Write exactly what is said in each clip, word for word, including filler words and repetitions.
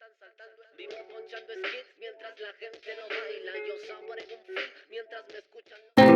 están saltando. Vivo ponchando skits mientras la gente no baila. Yo saboreo un feel mientras me escuchan.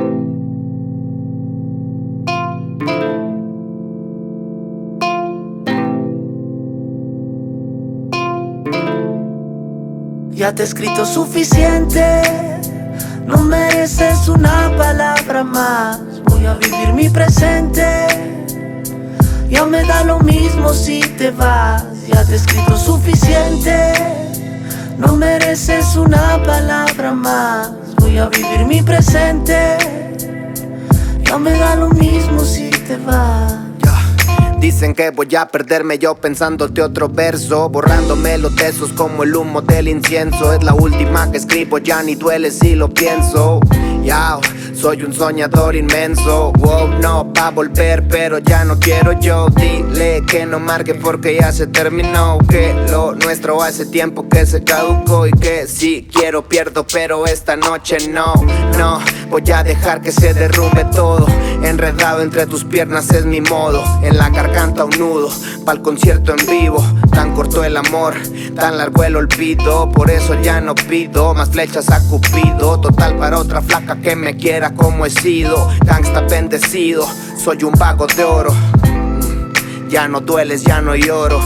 Ya te he escrito suficiente, no mereces una palabra más. Voy a vivir mi presente, ya me da lo mismo si te vas. Ya te he escrito suficiente, no mereces una palabra más. Voy a vivir mi presente, ya me da lo mismo si te vas. Dicen que voy a perderme yo pensándote otro verso, borrándome los tesos como el humo del incienso. Es la última que escribo, ya ni duele si lo pienso. Yao, soy un soñador inmenso. Wow, no, pa' volver, pero ya no quiero yo. Dile que no marque porque ya se terminó. Que lo nuestro hace tiempo que se caducó. Y que si quiero pierdo, pero esta noche no. No, voy a dejar que se derrumbe todo. Enredado entre tus piernas es mi modo. En la garganta un nudo, pa'l concierto en vivo. Tan corto el amor, tan largo el olvido. Por eso ya no pido más flechas a Cupido. Total para otra flaca que me quiera como he sido. Gangsta bendecido, soy un vago de oro. Ya no dueles, ya no lloro.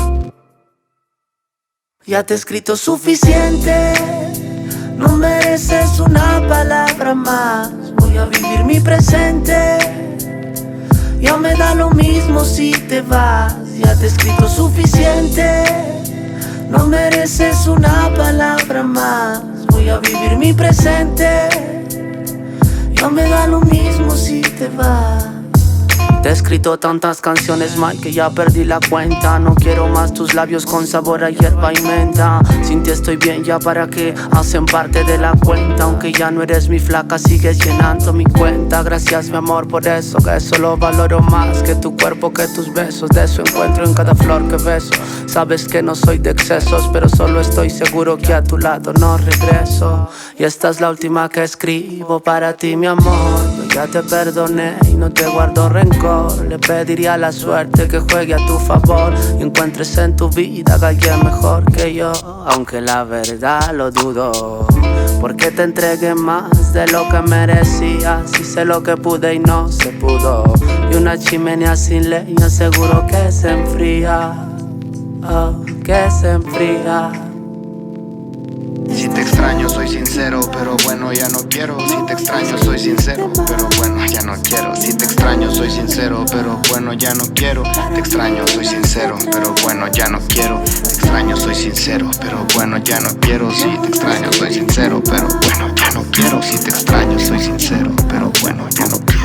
Ya te he escrito suficiente, no mereces una palabra más. Voy a vivir mi presente, ya me da lo mismo si te vas. Ya te he escrito suficiente, no mereces una palabra más. Voy a vivir mi presente, ya me da lo mismo si te vas. Te he escrito tantas canciones, Mike, que ya perdí la cuenta. No quiero más tus labios con sabor a hierba y menta. Sin ti estoy bien, ya para qué hacen parte de la cuenta. Aunque ya no eres mi flaca, sigues llenando mi cuenta. Gracias mi amor por eso, que eso lo valoro más que tu cuerpo, que tus besos. De eso encuentro en cada flor que beso. Sabes que no soy de excesos, pero solo estoy seguro que a tu lado no regreso. Y esta es la última que escribo para ti, mi amor. Yo ya te perdoné y no te guardo rencor. Le pediría a la suerte que juegue a tu favor y encuentres en tu vida a alguien mejor que yo. Aunque la verdad lo dudo, porque te entregué más de lo que merecía. Si sé lo que pude y no se pudo. Y una chimenea sin leña seguro que se enfría, oh, que se enfría. Si te extraño soy sincero, pero bueno ya no quiero. Si te extraño soy sincero, pero bueno ya no quiero. Si te extraño soy sincero, pero bueno ya no quiero. Te extraño soy sincero, pero bueno ya no quiero. Te extraño soy sincero, pero bueno ya no quiero. Si te extraño soy sincero, pero bueno ya no quiero. Si te extraño soy sincero, pero bueno ya no quiero.